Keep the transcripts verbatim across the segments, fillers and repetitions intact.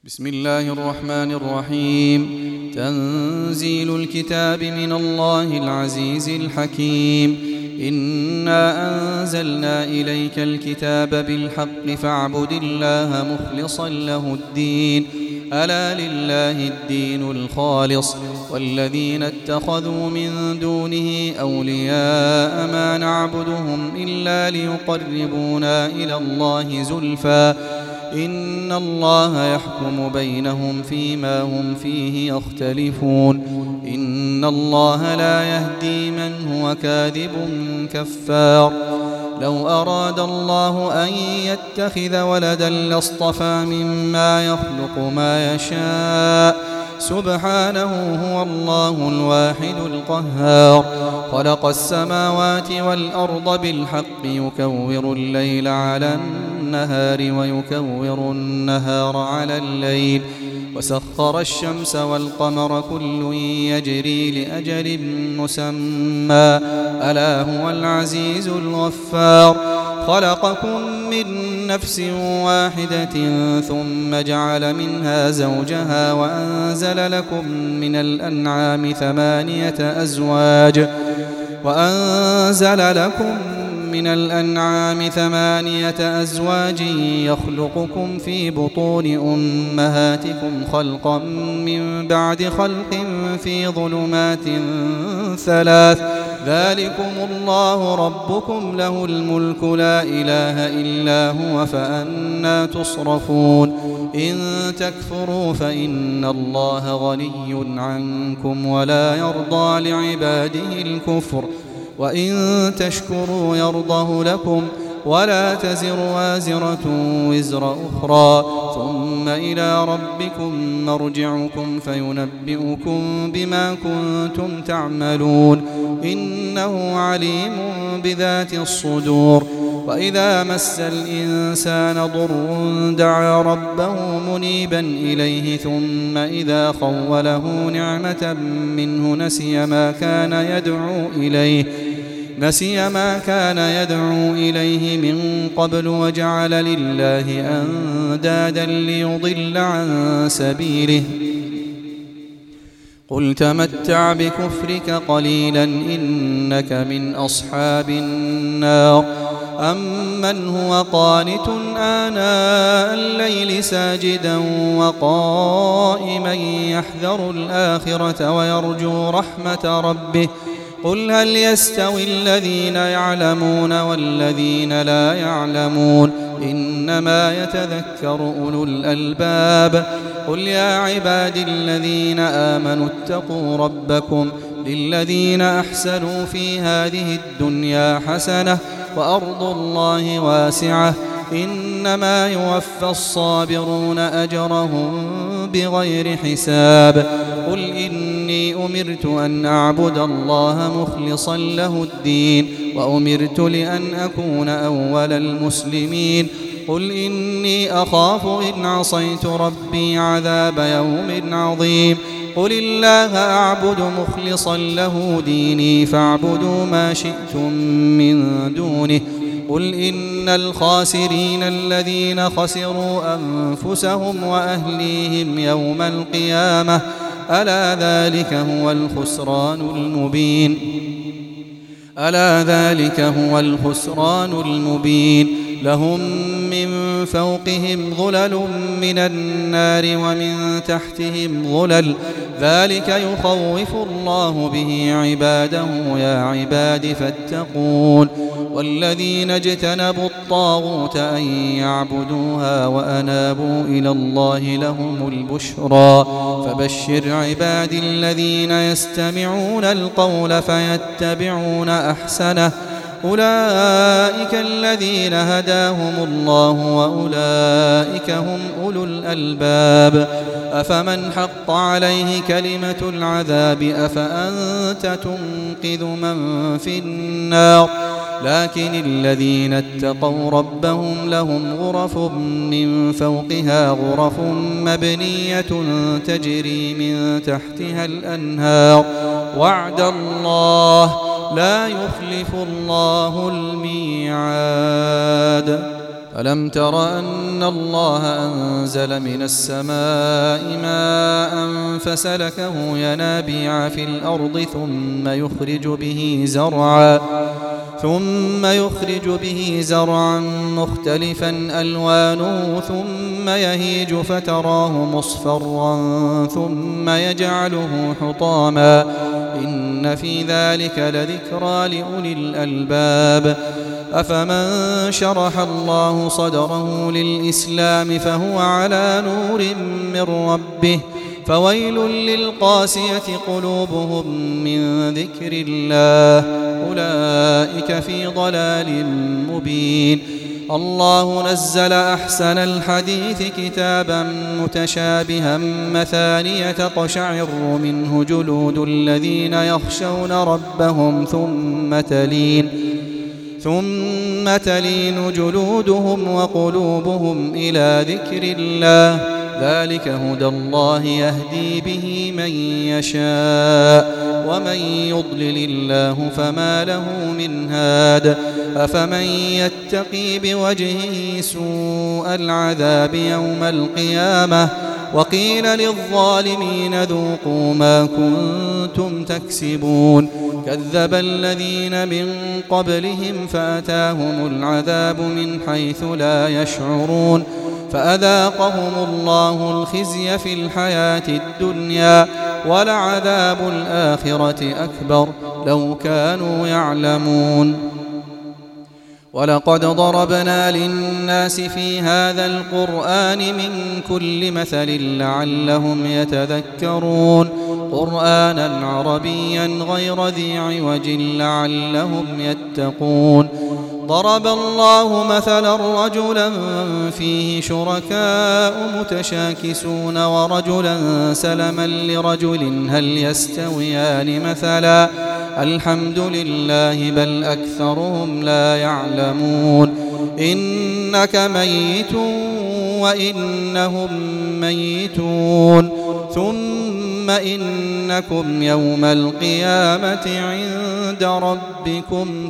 بسم الله الرحمن الرحيم. تنزيل الكتاب من الله العزيز الحكيم. إنا أنزلنا إليك الكتاب بالحق فاعبد الله مخلصا له الدين، ألا لله الدين الخالص، والذين اتخذوا من دونه أولياء ما نعبدهم إلا ليقربونا إلى الله زلفى إن الله يحكم بينهم فيما هم فيه يختلفون. إن الله لا يهدي من هو كاذب كفار. لو أراد الله أن يتخذ ولدا لاصطفى مما يخلق ما يشاء، سبحانه هو الله الواحد القهار. خلق السماوات والأرض بالحق يكور الليل على النهار ويكور النهار على الليل، وسخر الشمس والقمر كل يجري لأجل مسمى، ألا هو العزيز الغفار. خلقكم من نفس واحدة ثم جعل منها زوجها وأنزل لكم من الأنعام ثمانية أزواج وأنزل لكم من الأنعام ثمانية أزواج يخلقكم في بطون أمهاتكم خلقا من بعد خلق في ظلمات ثلاث، ذلكم الله ربكم له الملك لا إله إلا هو فأنى تصرفون. إن تكفروا فإن الله غني عنكم ولا يرضى لعباده الكفر، وإن تشكروا يرضه لكم، ولا تزر وازرة وزر أخرى، ثم إلى ربكم مرجعكم فينبئكم بما كنتم تعملون، إنه عليم بذات الصدور. وإذا مس الإنسان ضر دعا ربه منيبا إليه، ثم إذا خوله نعمة منه نسي ما كان يدعو إليه نسي ما كان يدعو إليه من قبل وجعل لله أندادا ليضل عن سبيله. قل تمتع بكفرك قليلا إنك من أصحاب النار. أمن هو قانت آناء الليل ساجدا وقائما يحذر الآخرة ويرجو رحمة ربه، قل هل يستوي الذين يعلمون والذين لا يعلمون، إنما يتذكر أولو الألباب. قل يا عبادي الذين آمنوا اتقوا ربكم، للذين أحسنوا في هذه الدنيا حسنة وأرض الله واسعة، إنما يوفى الصابرون أجرهم بغير حساب. قل إني أمرت أن أعبد الله مخلصا له الدين، وأمرت لأن أكون أول المسلمين. قل إني أخاف إن عصيت ربي عذاب يوم عظيم. قل الله أعبد مخلصا له ديني فاعبدوا ما شئتم من دونه. قل إن الخاسرين الذين خسروا أنفسهم وأهليهم يوم القيامة، ألا ذلك هو الخسران المبين ألا ذلك هو الخسران المبين. لهم من فوقهم ظلل من النار ومن تحتهم ظلل، ذلك يخوف الله به عباده يا عباد فاتقون. والذين اجتنبوا الطاغوت أن يعبدوها وأنابوا إلى الله لهم البشرى، فبشر عبادي الذين يستمعون القول فيتبعون أحسنه، أولئك الذين هداهم الله وأولئك هم أولو الألباب. أفمن حق عليه كلمة العذاب أفأنت تنقذ من في النار. لكن الذين اتقوا ربهم لهم غرف من فوقها غرف مبنية تجري من تحتها الأنهار، وعد الله لا يخلف الله الميعاد. ألم تر أن الله أنزل من السماء ماء فسلكه ينابيع في الأرض ثم يخرج به زرعا ثم يخرج به زرعا مختلفا ألوانه ثم يهيج فتراه مصفرا ثم يجعله حطاما إن في ذلك لذكرى لأولي الألباب أفمن شرح الله صدره للإسلام فهو على نور من ربه فويل للقاسية قلوبهم من ذكر الله أولئك في ضلال مبين الله نزل أحسن الحديث كتابا متشابها مثانية تقشعر منه جلود الذين يخشون ربهم ثم تلين ثم تلين جلودهم وقلوبهم إلى ذكر الله ذلك هدى الله يهدي به من يشاء ومن يضلل الله فما له من هاد أفمن يتقي بوجهه سوء العذاب يوم القيامة وقيل للظالمين ذوقوا ما كنتم تكسبون كذب الذين من قبلهم فأتاهم العذاب من حيث لا يشعرون فأذاقهم الله الخزي في الحياة الدنيا ولعذاب الآخرة أكبر لو كانوا يعلمون ولقد ضربنا للناس في هذا القرآن من كل مثل لعلهم يتذكرون قرآنا عربيا غير ذي عوج لعلهم يتقون ضرب الله مثلا رجلا فيه شركاء متشاكسون ورجلا سلما لرجل هل يستويان مثلا الحمد لله بل أكثرهم لا يعلمون إنك ميت وإنهم ميتون ثم إنكم يوم القيامة عند ربكم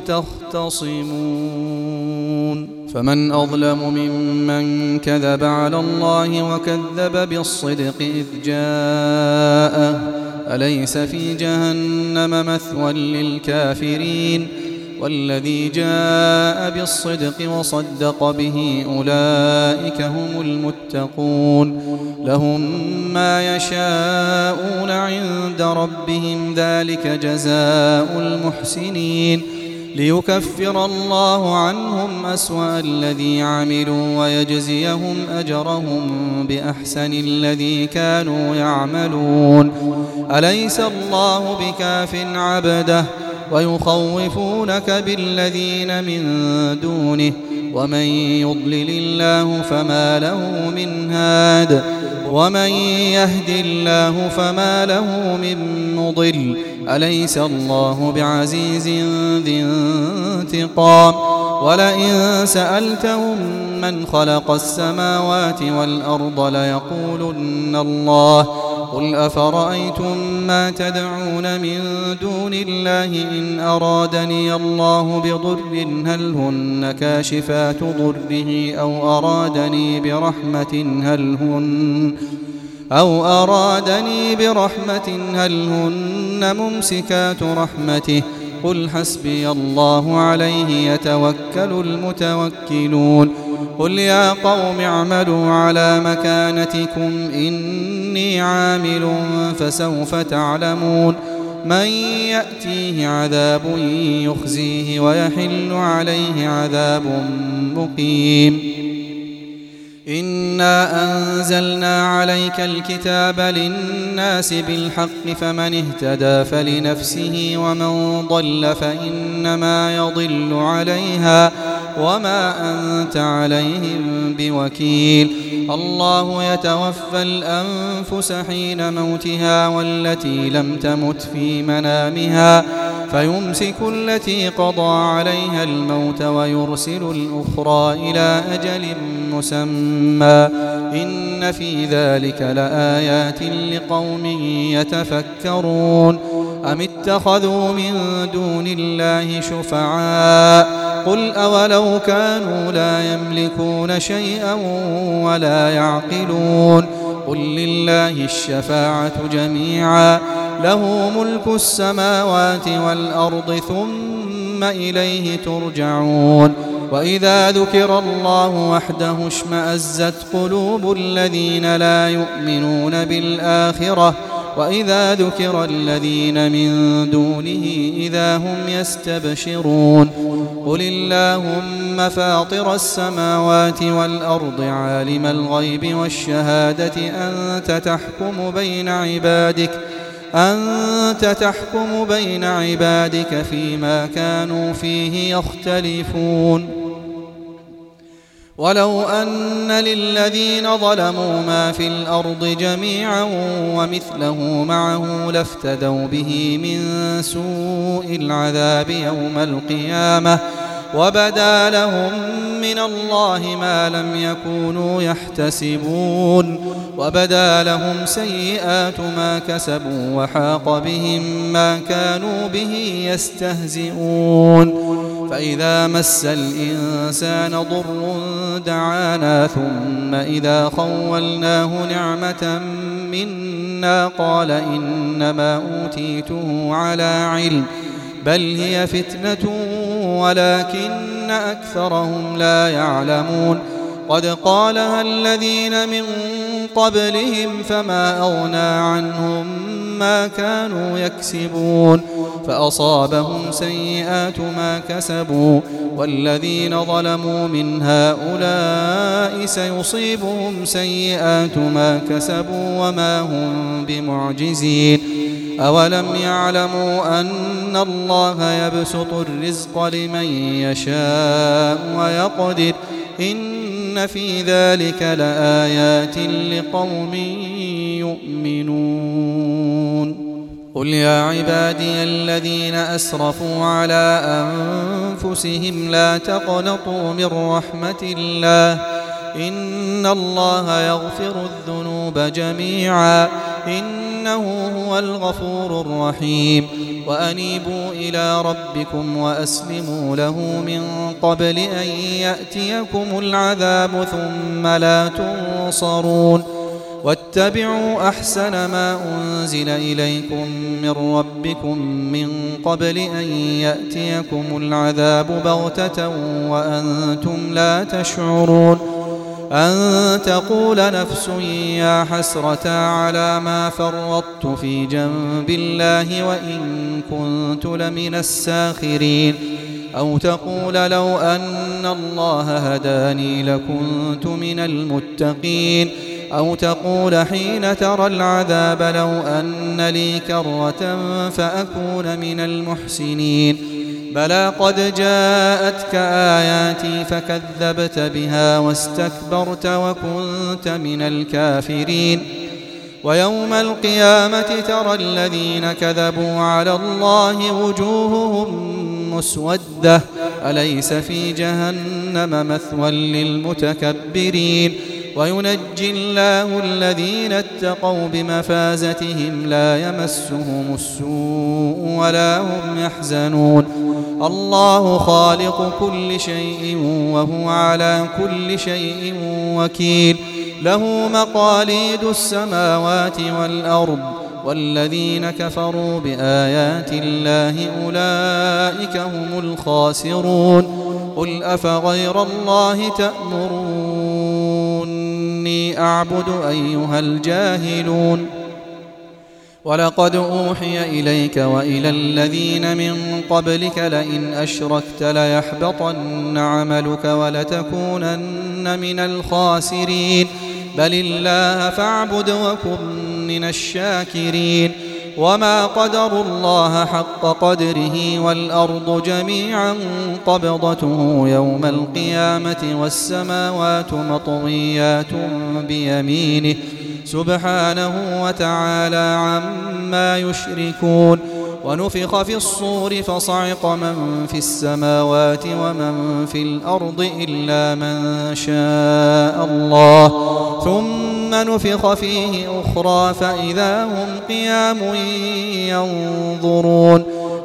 تختصمون فمن أظلم ممن كذب على الله وكذب بالصدق إذ جاءه أليس في جهنم مثوى للكافرين والذي جاء بالصدق وصدق به أولئك هم المتقون لهم ما يشاءون عند ربهم ذلك جزاء المحسنين ليكفر الله عنهم أسوأ الذي عملوا ويجزيهم أجرهم بأحسن الذي كانوا يعملون أليس الله بكاف عبده ويخوفونك بالذين من دونه ومن يضلل الله فما له من هاد ومن يهد الله فما له من مضل أليس الله بعزيز ذي انتقام ولئن سألتهم من خلق السماوات والأرض ليقولن الله قل أفرأيتم ما تدعون من دون الله إن أرادني الله بضر هل هن كاشفات ضره أو أرادني برحمة هل هن أو أرادني برحمة هل هن ممسكات رحمته قل حسبي الله عليه يتوكل المتوكلون قل يا قوم اعملوا على مكانتكم إني عامل فسوف تعلمون من يأتيه عذاب يخزيه ويحل عليه عذاب مقيم إنا أنزلنا عليك الكتاب للناس بالحق فمن اهتدى فلنفسه ومن ضل فإنما يضل عليها وما أنت عليهم بوكيل الله يتوفى الأنفس حين موتها والتي لم تمت في منامها فيمسك التي قضى عليها الموت ويرسل الأخرى إلى أجل مسمى إن في ذلك لآيات لقوم يتفكرون أم اتخذوا من دون الله شفعاء قل أولو كانوا لا يملكون شيئا ولا يعقلون قل لله الشفاعة جميعا له ملك السماوات والأرض ثم إليه ترجعون وإذا ذكر الله وحده اشمأزت قلوب الذين لا يؤمنون بالآخرة وإذا ذكر الذين من دونه إذا هم يستبشرون قل اللهم فاطر السماوات والأرض عالم الغيب والشهادة أنت تحكم بين عبادك أنت تحكم بين عبادك فيما كانوا فيه يختلفون ولو أن للذين ظلموا ما في الأرض جميعا ومثله معه لافتدوا به من سوء العذاب يوم القيامة وبدا لهم من الله ما لم يكونوا يحتسبون وبدا لهم سيئات ما كسبوا وحاق بهم ما كانوا به يستهزئون فإذا مس الإنسان ضر دعانا ثم إذا خولناه نعمة منا قال إنما أوتيته على علم بل هي فتنة ولكن أكثرهم لا يعلمون قد قالها الذين من قبلهم فما أغنى عنهم ما كانوا يكسبون فأصابهم سيئات ما كسبوا والذين ظلموا من هؤلاء سيصيبهم سيئات ما كسبوا وما هم بمعجزين أولم يعلموا أن الله يبسط الرزق لمن يشاء ويقدر إن في ذلك لآيات لقوم يؤمنون قل يا عبادي الذين أسرفوا على أنفسهم لا تقنطوا من رحمة الله إن الله يغفر الذنوب جميعا إنه هو الغفور الرحيم وأنيبوا إلى ربكم وأسلموا له من قبل أن يأتيكم العذاب ثم لا تنصرون واتبعوا أحسن ما أنزل إليكم من ربكم من قبل أن يأتيكم العذاب بغتة وأنتم لا تشعرون أن تقول نفس يا حسرة على ما فرطت في جنب الله وإن كنت لمن الساخرين أو تقول لو أن الله هداني لكنت من المتقين أو تقول حين ترى العذاب لو أن لي كرة فأكون من المحسنين بلى قد جاءتك آياتي فكذبت بها واستكبرت وكنت من الكافرين ويوم القيامة ترى الذين كذبوا على الله وجوههم مسودة أليس في جهنم مثوى للمتكبرين وينجي الله الذين اتقوا بمفازتهم لا يمسهم السوء ولا هم يحزنون الله خالق كل شيء وهو على كل شيء وكيل له مقاليد السماوات والأرض والذين كفروا بآيات الله أولئك هم الخاسرون قل أفغير الله تأمروني أعبد أيها الجاهلون ولقد أوحي إليك وإلى الذين من قبلك لئن أشركت ليحبطن عملك ولتكونن من الخاسرين بل الله فاعبد وكن من الشاكرين وما قدروا الله حق قدره والأرض جميعا قبضته يوم القيامة والسماوات مطويات بيمينه سبحانه وتعالى عما يشركون ونفخ في الصور فصعق من في السماوات ومن في الأرض إلا من شاء الله ثم نفخ فيه أخرى فإذا هم قيام ينظرون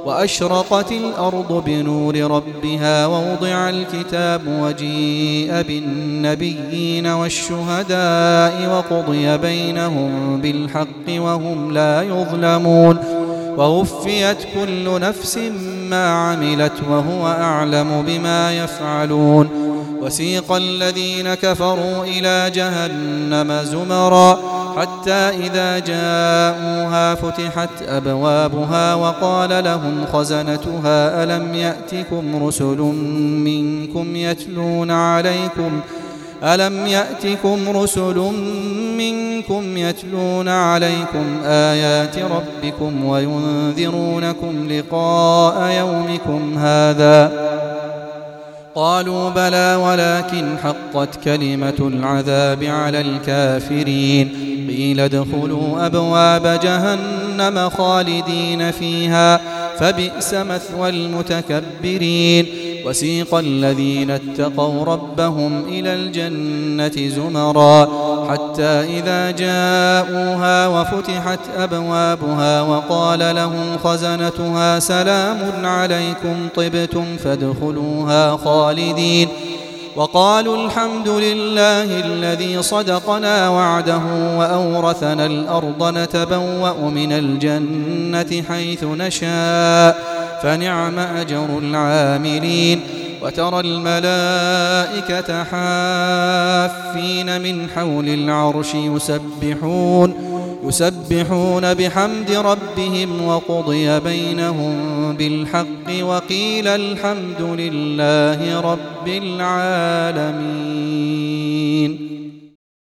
وأشرقت الأرض بنور ربها ووضع الكتاب وجيء بالنبيين والشهداء وقضي بينهم بالحق وهم لا يظلمون ووفيت كل نفس ما عملت وهو أعلم بما يفعلون وسيق الذين كفروا إلى جهنم زمرا حتى إذا جاءوها فتحت أبوابها وقال لهم خزنتها ألم يأتكم رسل منكم يتلون عليكم ألم يأتكم رسل منكم يتلون عليكم آيات ربكم وينذرونكم لقاء يومكم هذا قالوا بلى ولكن حقت كلمة العذاب على الكافرين قيل ادخلوا أبواب جهنم خالدين فيها فبئس مثوى المتكبرين وسيق الذين اتقوا ربهم إلى الجنة زمرا حتى إذا جاءوها وفتحت أبوابها وقال لهم خزنتها سلام عليكم طبتم فادخلوها خالدين وقالوا الحمد لله الذي صدقنا وعده وأورثنا الأرض نتبوأ من الجنة حيث نشاء فنعم أجر العاملين وترى الملائكة حافين من حول العرش يسبحون يسبحون بحمد ربهم وقضي بينهم بالحق وقيل الحمد لله رب العالمين.